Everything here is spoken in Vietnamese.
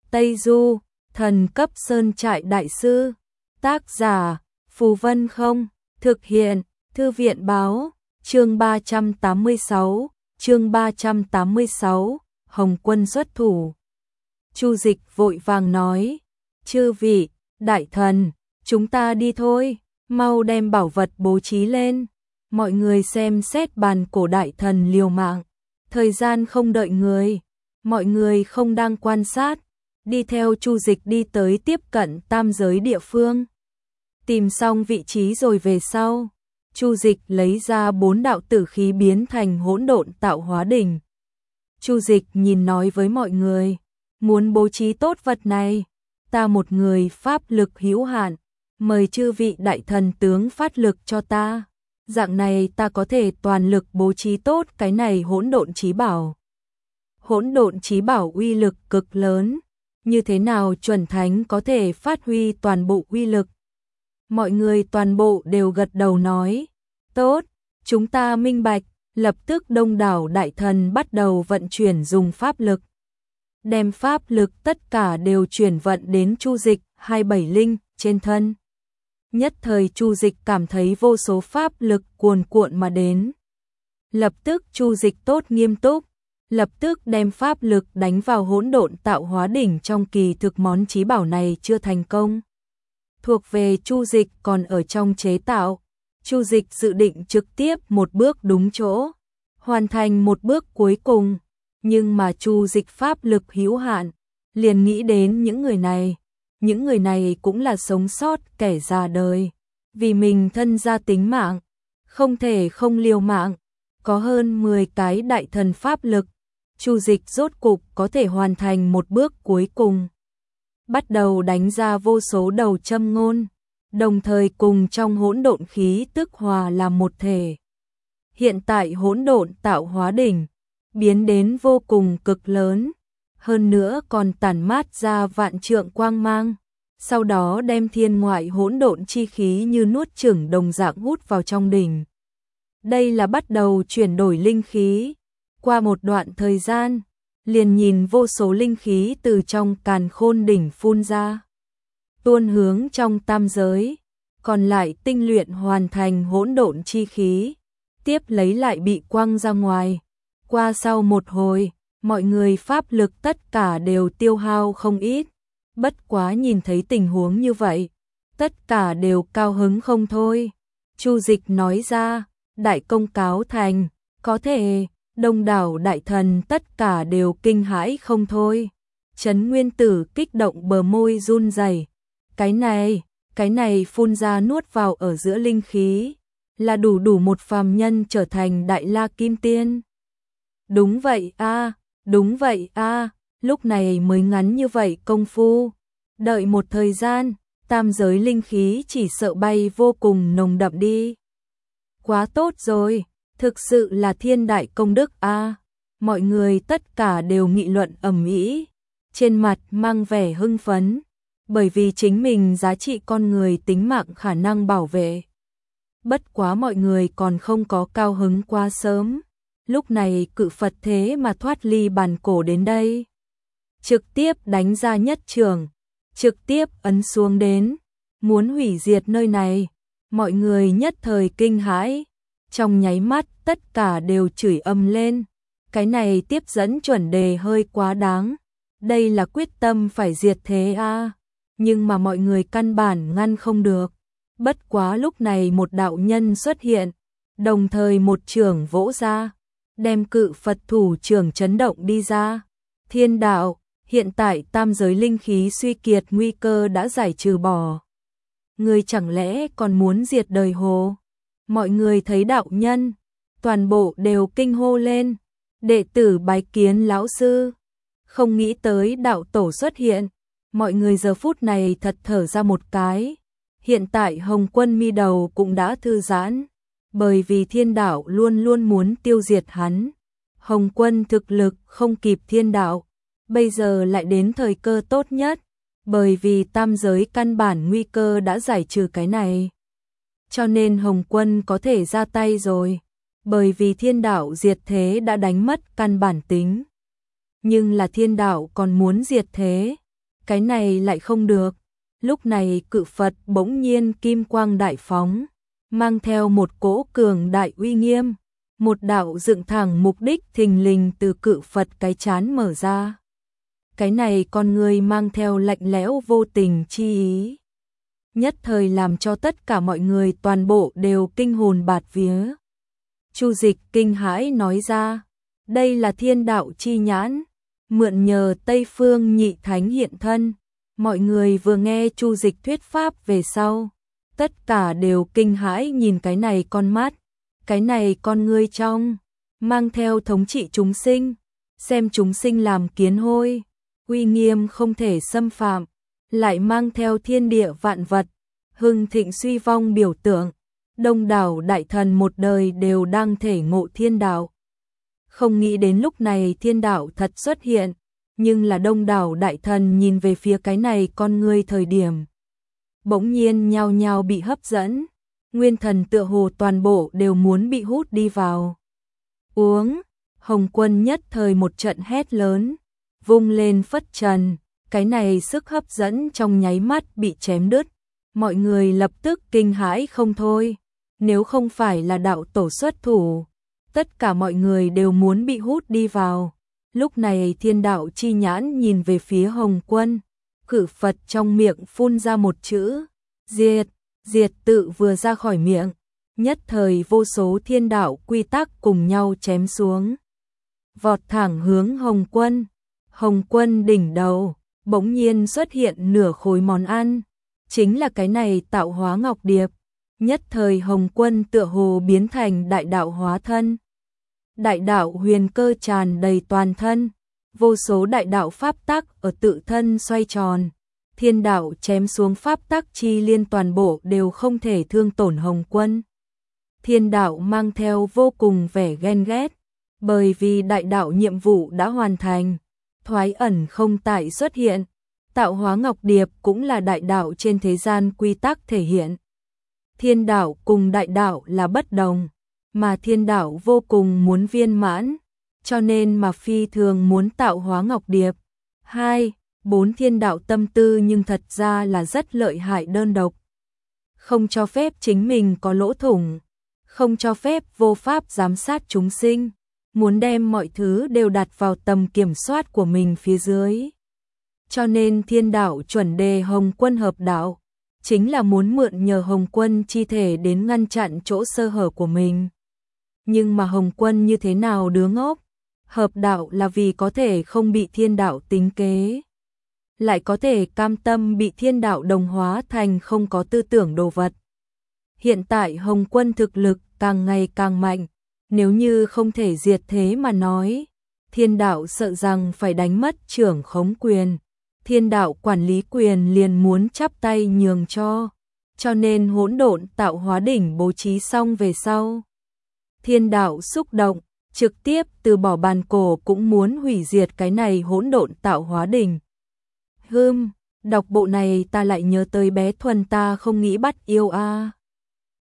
Tây Du, thần cấp sơn trại đại sư. Tác giả, Phù Vân Không. Thực hiện, Thư viện Báo. Chương 386, Hồng Quân xuất thủ. Chu Dịch vội vàng nói, chư vị, đại thần, chúng ta đi thôi, mau đem bảo vật bố trí lên. Mọi người xem xét bàn cổ đại thần liều mạng, thời gian không đợi người, mọi người không đang quan sát, đi theo Chu Dịch đi tới tiếp cận tam giới địa phương. Tìm xong vị trí rồi về sau, Chu Dịch lấy ra 4 đạo tử khí biến thành hỗn độn tạo hóa đỉnh. Chu Dịch nhìn nói với mọi người, muốn bố trí tốt vật này, ta một người pháp lực hữu hạn, mời chư vị đại thần tướng phát lực cho ta. Dạng này ta có thể toàn lực bố trí tốt cái này hỗn độn chí bảo. Hỗn độn chí bảo uy lực cực lớn, như thế nào chuẩn thánh có thể phát huy toàn bộ uy lực? Mọi người toàn bộ đều gật đầu nói, tốt, chúng ta minh bạch. Lập tức đông đảo đại thần bắt đầu vận chuyển dùng pháp lực. Đem pháp lực tất cả đều chuyển vận đến Chu Dịch 27 linh trên thân. Nhất thời Chu Dịch cảm thấy vô số pháp lực cuồn cuộn mà đến. Lập tức Chu Dịch tốt nghiêm túc, lập tức đem pháp lực đánh vào hỗn độn tạo hóa đỉnh. Trong kỳ thực món chí bảo này chưa thành công, thuộc về Chu Dịch còn ở trong chế tạo. Chu Dịch dự định trực tiếp một bước đúng chỗ, hoàn thành một bước cuối cùng, nhưng mà Chu Dịch pháp lực hữu hạn, liền nghĩ đến những người này cũng là sống sót kẻ già đời, vì mình thân gia tính mạng, không thể không liều mạng, có hơn 10 cái đại thần pháp lực, Chu Dịch rốt cục có thể hoàn thành một bước cuối cùng. Bắt đầu đánh ra vô số đầu châm ngôn, đồng thời cùng trong hỗn độn khí tức hòa làm một thể. Hiện tại hỗn độn tạo hóa đỉnh biến đến vô cùng cực lớn, hơn nữa còn tản mát ra vạn trượng quang mang, sau đó đem thiên ngoại hỗn độn chi khí như nuốt chửng đồng dạng hút vào trong đỉnh. Đây là bắt đầu chuyển đổi linh khí. Qua một đoạn thời gian, liền nhìn vô số linh khí từ trong càn khôn đỉnh phun ra, tuôn hướng trong tam giới, còn lại tinh luyện hoàn thành hỗn độn chi khí, tiếp lấy lại bị quăng ra ngoài. Qua sau một hồi, mọi người pháp lực tất cả đều tiêu hao không ít, bất quá nhìn thấy tình huống như vậy, tất cả đều cao hứng không thôi. Chu Dịch nói ra, đại công cáo thành, có thể. Đông đảo đại thần tất cả đều kinh hãi không thôi. Trấn Nguyên Tử kích động bờ môi run rẩy. Cái này phun ra nuốt vào ở giữa linh khí, là đủ một phàm nhân trở thành đại la kim tiên. Đúng vậy a, lúc này mới ngắn như vậy công phu. Đợi một thời gian, tam giới linh khí chỉ sợ bay vô cùng nồng đậm đi. Quá tốt rồi. Thực sự là thiên đại công đức a. Mọi người tất cả đều nghị luận ầm ĩ, trên mặt mang vẻ hưng phấn, bởi vì chính mình giá trị con người tính mạng khả năng bảo vệ. Bất quá mọi người còn không có cao hứng quá sớm, lúc này cự Phật thế mà thoát ly bàn cổ đến đây, trực tiếp đánh ra nhất trường, trực tiếp ấn xuống đến, muốn hủy diệt nơi này. Mọi người nhất thời kinh hãi, trong nháy mắt tất cả đều chửi ầm lên, cái này tiếp dẫn chuẩn đề hơi quá đáng, đây là quyết tâm phải diệt thế a. Nhưng mà mọi người căn bản ngăn không được. Bất quá lúc này một đạo nhân xuất hiện, đồng thời một chưởng vỗ ra, đem cự Phật thủ chưởng chấn động đi ra. Thiên đạo, hiện tại tam giới linh khí suy kiệt nguy cơ đã giải trừ bỏ. Người chẳng lẽ còn muốn diệt đời hồ? Mọi người thấy đạo nhân, toàn bộ đều kinh hô lên, đệ tử bái kiến lão sư. Không nghĩ tới đạo tổ xuất hiện, mọi người giờ phút này thật thở ra một cái. Hiện tại Hồng Quân mi đầu cũng đã thư giãn, bởi vì thiên đạo luôn luôn muốn tiêu diệt hắn. Hồng Quân thực lực không kịp thiên đạo, bây giờ lại đến thời cơ tốt nhất, bởi vì tam giới căn bản nguy cơ đã giải trừ cái này. Cho nên Hồng Quân có thể ra tay rồi, bởi vì thiên đạo diệt thế đã đánh mất căn bản tính. Nhưng là thiên đạo còn muốn diệt thế, cái này lại không được. Lúc này cự Phật bỗng nhiên kim quang đại phóng, mang theo một cỗ cường đại uy nghiêm, một đạo dựng thẳng mục đích thình lình từ cự Phật cái trán mở ra. Cái này con người mang theo lạnh lẽo vô tình chi ý, nhất thời làm cho tất cả mọi người toàn bộ đều kinh hồn bạt vía. Chu Dịch kinh hãi nói ra, đây là thiên đạo chi nhãn, mượn nhờ Tây Phương Nhị Thánh hiện thân. Mọi người vừa nghe Chu Dịch thuyết pháp về sau, tất cả đều kinh hãi nhìn cái này con mắt, cái này con ngươi trong, mang theo thống trị chúng sinh, xem chúng sinh làm kiến hôi, uy nghiêm không thể xâm phạm, lại mang theo thiên địa vạn vật, hưng thịnh suy vong biểu tượng. Đông đảo đại thần một đời đều đang thể ngộ thiên đạo. Không nghĩ đến lúc này thiên đạo thật xuất hiện, nhưng là đông đảo đại thần nhìn về phía cái này con ngươi thời điểm. Bỗng nhiên nhao nhao bị hấp dẫn, nguyên thần tựa hồ toàn bộ đều muốn bị hút đi vào. Uống, Hồng Quân nhất thời một trận hét lớn, vung lên phất trần, cái này sức hấp dẫn trong nháy mắt bị chém đứt. Mọi người lập tức kinh hãi không thôi, nếu không phải là đạo tổ xuất thủ, tất cả mọi người đều muốn bị hút đi vào. Lúc này thiên đạo chi nhãn nhìn về phía Hồng Quân, cự Phật trong miệng phun ra một chữ, diệt, diệt tự vừa ra khỏi miệng, nhất thời vô số thiên đạo quy tắc cùng nhau chém xuống. Vọt thẳng hướng Hồng Quân, Hồng Quân đỉnh đầu, bỗng nhiên xuất hiện nửa khối món ăn, chính là cái này tạo hóa ngọc điệp. Nhất thời Hồng Quân tựa hồ biến thành đại đạo hóa thân. Đại đạo huyền cơ tràn đầy toàn thân, vô số đại đạo pháp tắc ở tự thân xoay tròn, thiên đạo chém xuống pháp tắc chi liên toàn bộ đều không thể thương tổn Hồng Quân. Thiên đạo mang theo vô cùng vẻ ghen ghét, bởi vì đại đạo nhiệm vụ đã hoàn thành, thoái ẩn không tại xuất hiện, tạo hóa ngọc điệp cũng là đại đạo trên thế gian quy tắc thể hiện. Thiên đạo cùng đại đạo là bất đồng, mà thiên đạo vô cùng muốn viên mãn, cho nên mà phi thường muốn tạo hóa ngọc điệp. 2. 4 thiên đạo tâm tư nhưng thật ra là rất lợi hại đơn độc. Không cho phép chính mình có lỗ thủng, không cho phép vô pháp giám sát chúng sinh, muốn đem mọi thứ đều đặt vào tầm kiểm soát của mình phía dưới. Cho nên thiên đạo chuẩn đề Hồng Quân hợp đạo, chính là muốn mượn nhờ Hồng Quân chi thể đến ngăn chặn chỗ sơ hở của mình. Nhưng mà Hồng Quân như thế nào đứa ngốc, hợp đạo là vì có thể không bị thiên đạo tính kế, lại có thể cam tâm bị thiên đạo đồng hóa thành không có tư tưởng đồ vật. Hiện tại Hồng Quân thực lực càng ngày càng mạnh, nếu như không thể diệt thế mà nói, thiên đạo sợ rằng phải đánh mất trưởng khống quyền, thiên đạo quản lý quyền liền muốn chắp tay nhường cho nên hỗn độn tạo hóa đỉnh bố trí xong về sau. Thiên đạo xúc động, trực tiếp từ bỏ bàn cổ cũng muốn hủy diệt cái này hỗn độn tạo hóa đỉnh. Đọc bộ này ta lại nhớ tới bé Thuần ta không nghĩ bắt yêu a.